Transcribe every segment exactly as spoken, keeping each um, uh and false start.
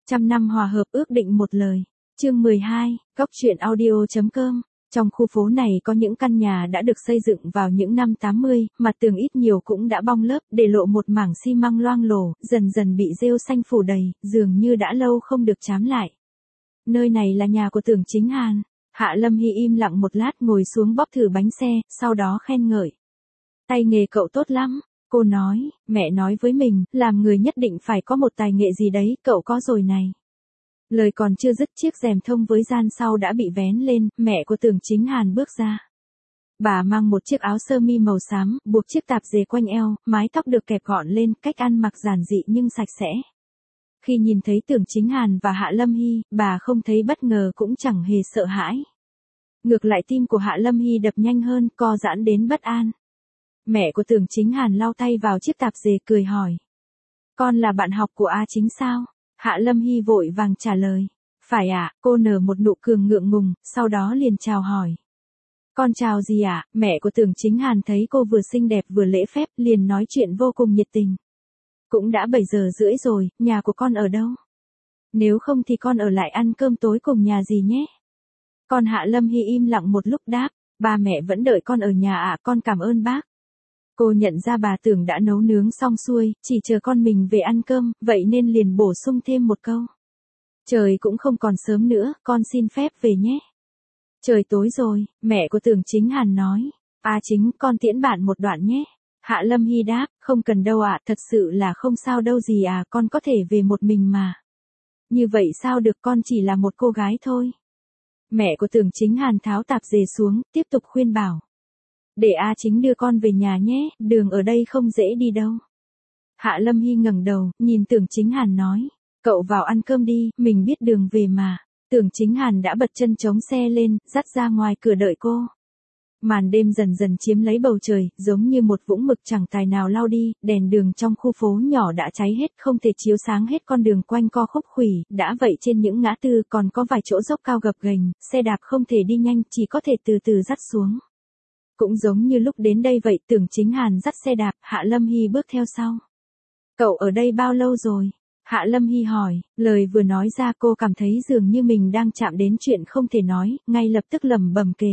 Trăm năm hòa hợp ước định một lời. Chương mười hai, Góc truyện audio.com. Trong khu phố này có những căn nhà đã được xây dựng vào những năm tám mươi, mặt tường ít nhiều cũng đã bong lớp, để lộ một mảng xi măng loang lổ, dần dần bị rêu xanh phủ đầy, dường như đã lâu không được trám lại. Nơi này là nhà của Tưởng Chính Hàn. Hạ Lâm Hy im lặng một lát ngồi xuống bóp thử bánh xe, sau đó khen ngợi. Tay nghề cậu tốt lắm. Cô nói, mẹ nói với mình, làm người nhất định phải có một tài nghệ gì đấy, cậu có rồi này. Lời còn chưa dứt, chiếc rèm thông với gian sau đã bị vén lên, mẹ của Tưởng Chính Hàn bước ra. Bà mang một chiếc áo sơ mi màu xám, buộc chiếc tạp dề quanh eo, mái tóc được kẹp gọn lên, cách ăn mặc giản dị nhưng sạch sẽ. Khi nhìn thấy Tưởng Chính Hàn và Hạ Lâm Hy, bà không thấy bất ngờ cũng chẳng hề sợ hãi. Ngược lại tim của Hạ Lâm Hy đập nhanh hơn, co giãn đến bất an. Mẹ của Tưởng Chính Hàn lau tay vào chiếc tạp dề cười hỏi. Con là bạn học của A Chính sao? Hạ Lâm Hy vội vàng trả lời. Phải ạ, à, cô nở một nụ cười ngượng ngùng, sau đó liền chào hỏi. Con chào gì ạ? À? Mẹ của Tưởng Chính Hàn thấy cô vừa xinh đẹp vừa lễ phép, liền nói chuyện vô cùng nhiệt tình. Cũng đã bảy giờ rưỡi rồi, nhà của con ở đâu? Nếu không thì con ở lại ăn cơm tối cùng nhà gì nhé? Con Hạ Lâm Hy im lặng một lúc đáp, ba mẹ vẫn đợi con ở nhà ạ, à, con cảm ơn bác. Cô nhận ra bà Tưởng đã nấu nướng xong xuôi, chỉ chờ con mình về ăn cơm, vậy nên liền bổ sung thêm một câu. Trời cũng không còn sớm nữa, con xin phép về nhé. Trời tối rồi, mẹ của Tưởng Chính Hàn nói. A Chính, con tiễn bạn một đoạn nhé. Hạ Lâm Hy đáp, không cần đâu ạ, à, thật sự là không sao đâu gì à, con có thể về một mình mà. Như vậy sao được, con chỉ là một cô gái thôi. Mẹ của Tưởng Chính Hàn tháo tạp dề xuống, tiếp tục khuyên bảo. Để A Chính đưa con về nhà nhé, đường ở đây không dễ đi đâu. Hạ Lâm Hy ngẩng đầu, nhìn Tưởng Chính Hàn nói. Cậu vào ăn cơm đi, mình biết đường về mà. Tưởng Chính Hàn đã bật chân chống xe lên, dắt ra ngoài cửa đợi cô. Màn đêm dần dần chiếm lấy bầu trời, giống như một vũng mực chẳng tài nào lau đi, đèn đường trong khu phố nhỏ đã cháy hết, không thể chiếu sáng hết con đường quanh co khúc khuỷu, đã vậy trên những ngã tư còn có vài chỗ dốc cao gập ghềnh, xe đạp không thể đi nhanh, chỉ có thể từ từ dắt xuống. Cũng giống như lúc đến đây vậy, Tưởng Chính Hàn dắt xe đạp, Hạ Lâm Hy bước theo sau. Cậu ở đây bao lâu rồi? Hạ Lâm Hy hỏi, lời vừa nói ra cô cảm thấy dường như mình đang chạm đến chuyện không thể nói, ngay lập tức lẩm bẩm kể.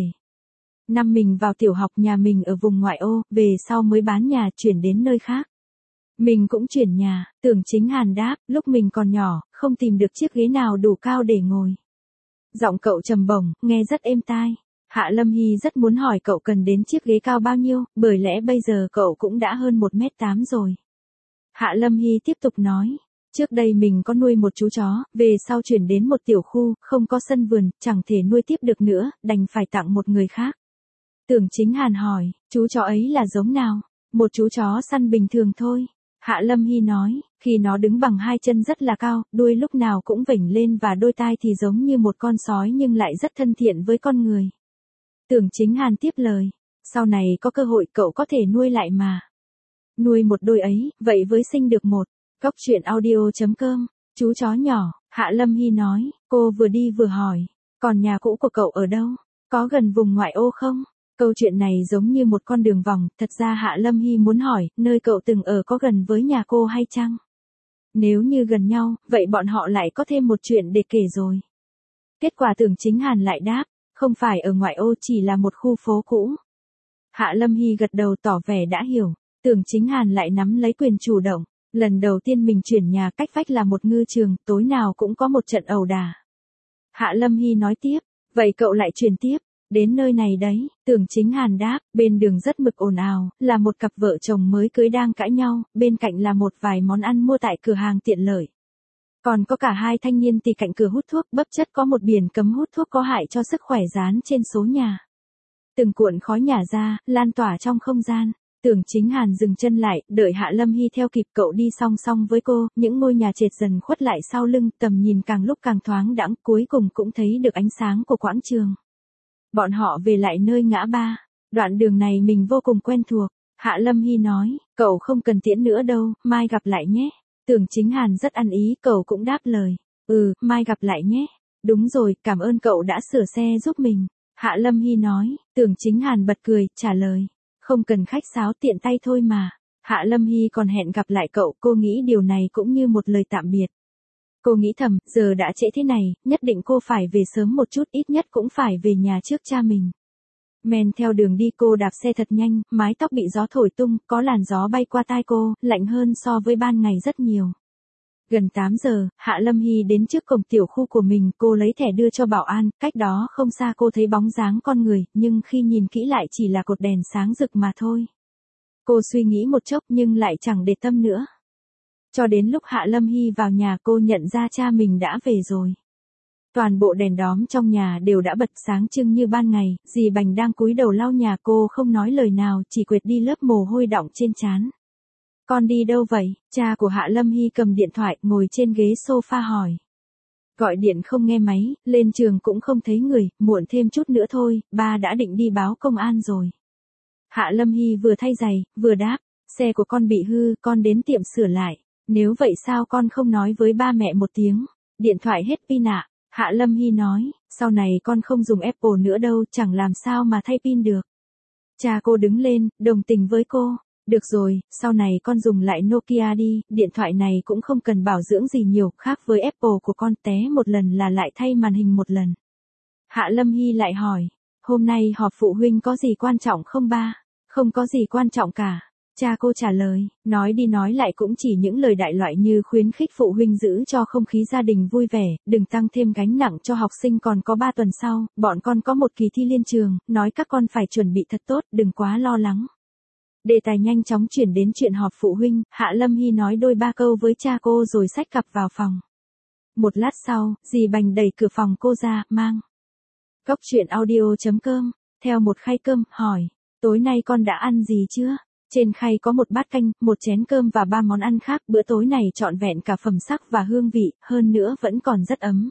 Năm mình vào tiểu học, nhà mình ở vùng ngoại ô, về sau mới bán nhà chuyển đến nơi khác. Mình cũng chuyển nhà, Tưởng Chính Hàn đáp, lúc mình còn nhỏ, không tìm được chiếc ghế nào đủ cao để ngồi. Giọng cậu trầm bổng, nghe rất êm tai. Hạ Lâm Hy rất muốn hỏi cậu cần đến chiếc ghế cao bao nhiêu, bởi lẽ bây giờ cậu cũng đã hơn một mét tám rồi. Hạ Lâm Hy tiếp tục nói, trước đây mình có nuôi một chú chó, về sau chuyển đến một tiểu khu, không có sân vườn, chẳng thể nuôi tiếp được nữa, đành phải tặng một người khác. Tưởng Chính Hàn hỏi, chú chó ấy là giống nào? Một chú chó săn bình thường thôi. Hạ Lâm Hy nói, khi nó đứng bằng hai chân rất là cao, đuôi lúc nào cũng vểnh lên và đôi tai thì giống như một con sói nhưng lại rất thân thiện với con người. Tưởng Chính Hàn tiếp lời, sau này có cơ hội cậu có thể nuôi lại mà. Nuôi một đôi ấy, vậy với sinh được một. Góc truyện audio.com, chú chó nhỏ, Hạ Lâm Hy nói, cô vừa đi vừa hỏi, còn nhà cũ của cậu ở đâu? Có gần vùng ngoại ô không? Câu chuyện này giống như một con đường vòng, thật ra Hạ Lâm Hy muốn hỏi, nơi cậu từng ở có gần với nhà cô hay chăng? Nếu như gần nhau, vậy bọn họ lại có thêm một chuyện để kể rồi. Kết quả Tưởng Chính Hàn lại đáp, không phải ở ngoại ô, chỉ là một khu phố cũ. Hạ Lâm Hy gật đầu tỏ vẻ đã hiểu, Tưởng Chính Hàn lại nắm lấy quyền chủ động. Lần đầu tiên mình chuyển nhà, cách vách là một ngư trường, tối nào cũng có một trận ẩu đả. Hạ Lâm Hy nói tiếp, vậy cậu lại chuyển tiếp, đến nơi này đấy, Tưởng Chính Hàn đáp, bên đường rất mực ồn ào, là một cặp vợ chồng mới cưới đang cãi nhau, bên cạnh là một vài món ăn mua tại cửa hàng tiện lợi. Còn có cả hai thanh niên tì cạnh cửa hút thuốc, bấp chất có một biển cấm hút thuốc có hại cho sức khỏe dán trên số nhà. Từng cuộn khói nhả ra, lan tỏa trong không gian. Tưởng Chính Hàn dừng chân lại, đợi Hạ Lâm Hy theo kịp cậu đi song song với cô, những ngôi nhà trệt dần khuất lại sau lưng, tầm nhìn càng lúc càng thoáng đãng, cuối cùng cũng thấy được ánh sáng của quảng trường. Bọn họ về lại nơi ngã ba, đoạn đường này mình vô cùng quen thuộc. Hạ Lâm Hy nói, cậu không cần tiễn nữa đâu, mai gặp lại nhé. Tưởng Chính Hàn rất ăn ý, cậu cũng đáp lời, ừ, mai gặp lại nhé. Đúng rồi, cảm ơn cậu đã sửa xe giúp mình. Hạ Lâm Hy nói, Tưởng Chính Hàn bật cười, trả lời. Không cần khách sáo, tiện tay thôi mà. Hạ Lâm Hy còn hẹn gặp lại cậu, cô nghĩ điều này cũng như một lời tạm biệt. Cô nghĩ thầm, giờ đã trễ thế này, nhất định cô phải về sớm một chút, ít nhất cũng phải về nhà trước cha mình. Men theo đường đi cô đạp xe thật nhanh, mái tóc bị gió thổi tung, có làn gió bay qua tai cô, lạnh hơn so với ban ngày rất nhiều. Gần tám giờ, Hạ Lâm Hy đến trước cổng tiểu khu của mình, cô lấy thẻ đưa cho bảo an, cách đó không xa cô thấy bóng dáng con người, nhưng khi nhìn kỹ lại chỉ là cột đèn sáng rực mà thôi. Cô suy nghĩ một chốc nhưng lại chẳng để tâm nữa. Cho đến lúc Hạ Lâm Hy vào nhà cô nhận ra cha mình đã về rồi. Toàn bộ đèn đóm trong nhà đều đã bật sáng trưng như ban ngày, dì Bành đang cúi đầu lau nhà cô không nói lời nào, chỉ quệt đi lớp mồ hôi đọng trên trán. Con đi đâu vậy? Cha của Hạ Lâm Hy cầm điện thoại, ngồi trên ghế sofa hỏi. Gọi điện không nghe máy, lên trường cũng không thấy người, muộn thêm chút nữa thôi, ba đã định đi báo công an rồi. Hạ Lâm Hy vừa thay giày, vừa đáp, xe của con bị hư, con đến tiệm sửa lại. Nếu vậy sao con không nói với ba mẹ một tiếng? Điện thoại hết pin ạ. Hạ Lâm Hy nói, sau này con không dùng Apple nữa đâu, chẳng làm sao mà thay pin được. Cha cô đứng lên, đồng tình với cô. Được rồi, sau này con dùng lại Nokia đi, điện thoại này cũng không cần bảo dưỡng gì nhiều, khác với Apple của con, té một lần là lại thay màn hình một lần. Hạ Lâm Hy lại hỏi, hôm nay họp phụ huynh có gì quan trọng không ba? Không có gì quan trọng cả. Cha cô trả lời, nói đi nói lại cũng chỉ những lời đại loại như khuyến khích phụ huynh giữ cho không khí gia đình vui vẻ, đừng tăng thêm gánh nặng cho học sinh, còn có ba tuần sau, bọn con có một kỳ thi liên trường, nói các con phải chuẩn bị thật tốt, đừng quá lo lắng. Đề tài nhanh chóng chuyển đến chuyện họp phụ huynh, Hạ Lâm Hy nói đôi ba câu với cha cô rồi xách cặp vào phòng. Một lát sau, dì Bành đẩy cửa phòng cô ra, mang. Cốc truyện audio chấm com, theo một khay cơm, hỏi, tối nay con đã ăn gì chưa? Trên khay có một bát canh, một chén cơm và ba món ăn khác, bữa tối này trọn vẹn cả phẩm sắc và hương vị, hơn nữa vẫn còn rất ấm.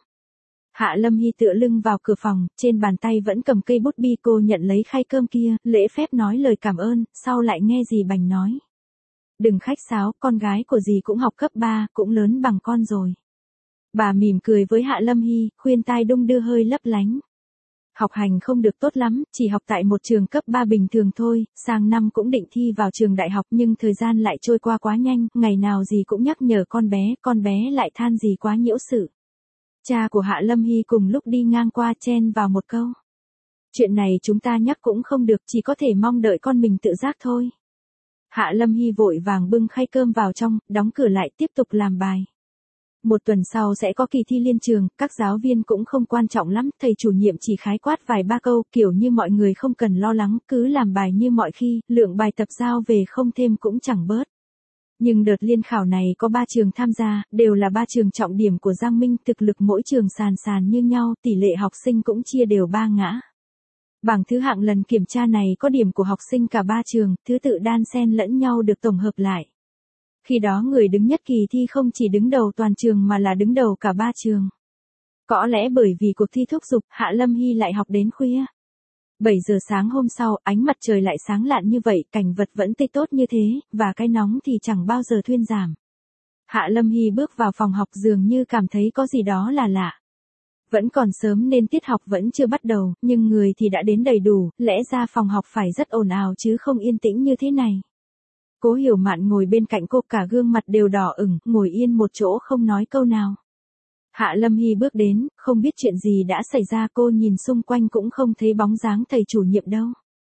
Hạ Lâm Hy tựa lưng vào cửa phòng, trên bàn tay vẫn cầm cây bút bi, cô nhận lấy khay cơm kia, lễ phép nói lời cảm ơn, sau lại nghe dì Bành nói. Đừng khách sáo, con gái của dì cũng học cấp ba, cũng lớn bằng con rồi. Bà mỉm cười với Hạ Lâm Hy, khuyên tai đung đưa hơi lấp lánh. Học hành không được tốt lắm, chỉ học tại một trường cấp ba bình thường thôi, sang năm cũng định thi vào trường đại học nhưng thời gian lại trôi qua quá nhanh, ngày nào dì cũng nhắc nhở con bé, con bé lại than dì quá nhiễu sự. Cha của Hạ Lâm Hy cùng lúc đi ngang qua chen vào một câu. Chuyện này chúng ta nhắc cũng không được, chỉ có thể mong đợi con mình tự giác thôi. Hạ Lâm Hy vội vàng bưng khay cơm vào trong, đóng cửa lại tiếp tục làm bài. Một tuần sau sẽ có kỳ thi liên trường, các giáo viên cũng không quan trọng lắm, thầy chủ nhiệm chỉ khái quát vài ba câu, kiểu như mọi người không cần lo lắng, cứ làm bài như mọi khi, lượng bài tập giao về không thêm cũng chẳng bớt. Nhưng đợt liên khảo này có ba trường tham gia, đều là ba trường trọng điểm của Giang Minh, thực lực mỗi trường sàn sàn như nhau, tỷ lệ học sinh cũng chia đều ba ngã. Bảng thứ hạng lần kiểm tra này có điểm của học sinh cả ba trường, thứ tự đan xen lẫn nhau được tổng hợp lại. Khi đó người đứng nhất kỳ thi không chỉ đứng đầu toàn trường mà là đứng đầu cả ba trường. Có lẽ bởi vì cuộc thi thúc giục, Hạ Lâm Hy lại học đến khuya. bảy giờ sáng hôm sau, ánh mặt trời lại sáng lạn như vậy, cảnh vật vẫn tươi tốt như thế, và cái nóng thì chẳng bao giờ thuyên giảm. Hạ Lâm Hy bước vào phòng học dường như cảm thấy có gì đó là lạ. Vẫn còn sớm nên tiết học vẫn chưa bắt đầu, nhưng người thì đã đến đầy đủ, lẽ ra phòng học phải rất ồn ào chứ không yên tĩnh như thế này. Cố Hiểu Mạn ngồi bên cạnh cô, cả gương mặt đều đỏ ửng, ngồi yên một chỗ không nói câu nào. Hạ Lâm Hy bước đến, không biết chuyện gì đã xảy ra, cô nhìn xung quanh cũng không thấy bóng dáng thầy chủ nhiệm đâu.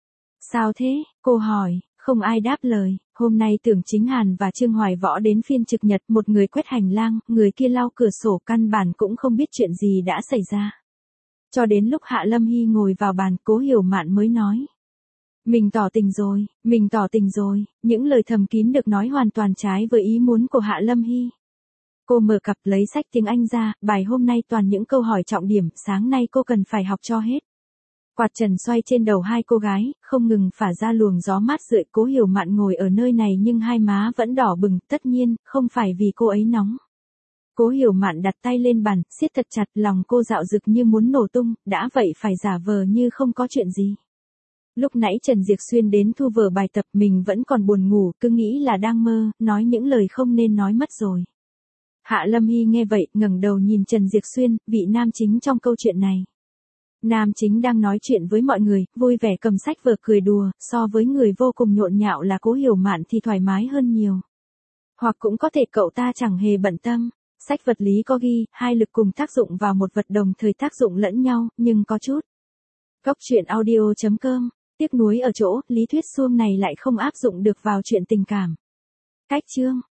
Sao thế? Cô hỏi, không ai đáp lời. Hôm nay Tưởng Chính Hàn và Trương Hoài Võ đến phiên trực nhật, một người quét hành lang, người kia lau cửa sổ, căn bản cũng không biết chuyện gì đã xảy ra. Cho đến lúc Hạ Lâm Hy ngồi vào bàn, Cố Hiểu Mạn mới nói. Mình tỏ tình rồi, mình tỏ tình rồi, những lời thầm kín được nói hoàn toàn trái với ý muốn của Hạ Lâm Hy. Cô mở cặp lấy sách tiếng Anh ra, bài hôm nay toàn những câu hỏi trọng điểm, sáng nay cô cần phải học cho hết. Quạt trần xoay trên đầu hai cô gái, không ngừng phả ra luồng gió mát rượi. Cố Hiểu Mạn ngồi ở nơi này nhưng hai má vẫn đỏ bừng, tất nhiên, không phải vì cô ấy nóng. Cố Hiểu Mạn đặt tay lên bàn, siết thật chặt, lòng cô dạo dực như muốn nổ tung, đã vậy phải giả vờ như không có chuyện gì. Lúc nãy Trần Diệc Xuyên đến thu vở bài tập, mình vẫn còn buồn ngủ, cứ nghĩ là đang mơ, nói những lời không nên nói mất rồi. Hạ Lâm Hy nghe vậy, ngẩng đầu nhìn Trần Diệc Xuyên, vị nam chính trong câu chuyện này. Nam chính đang nói chuyện với mọi người, vui vẻ cầm sách vở cười đùa, so với người vô cùng nhộn nhạo là Cố Hiểu Mạn thì thoải mái hơn nhiều. Hoặc cũng có thể cậu ta chẳng hề bận tâm. Sách vật lý có ghi, hai lực cùng tác dụng vào một vật đồng thời tác dụng lẫn nhau, nhưng có chút. Góc truyện audio chấm com, tiếc nuối ở chỗ, lý thuyết suông này lại không áp dụng được vào chuyện tình cảm. Cách chương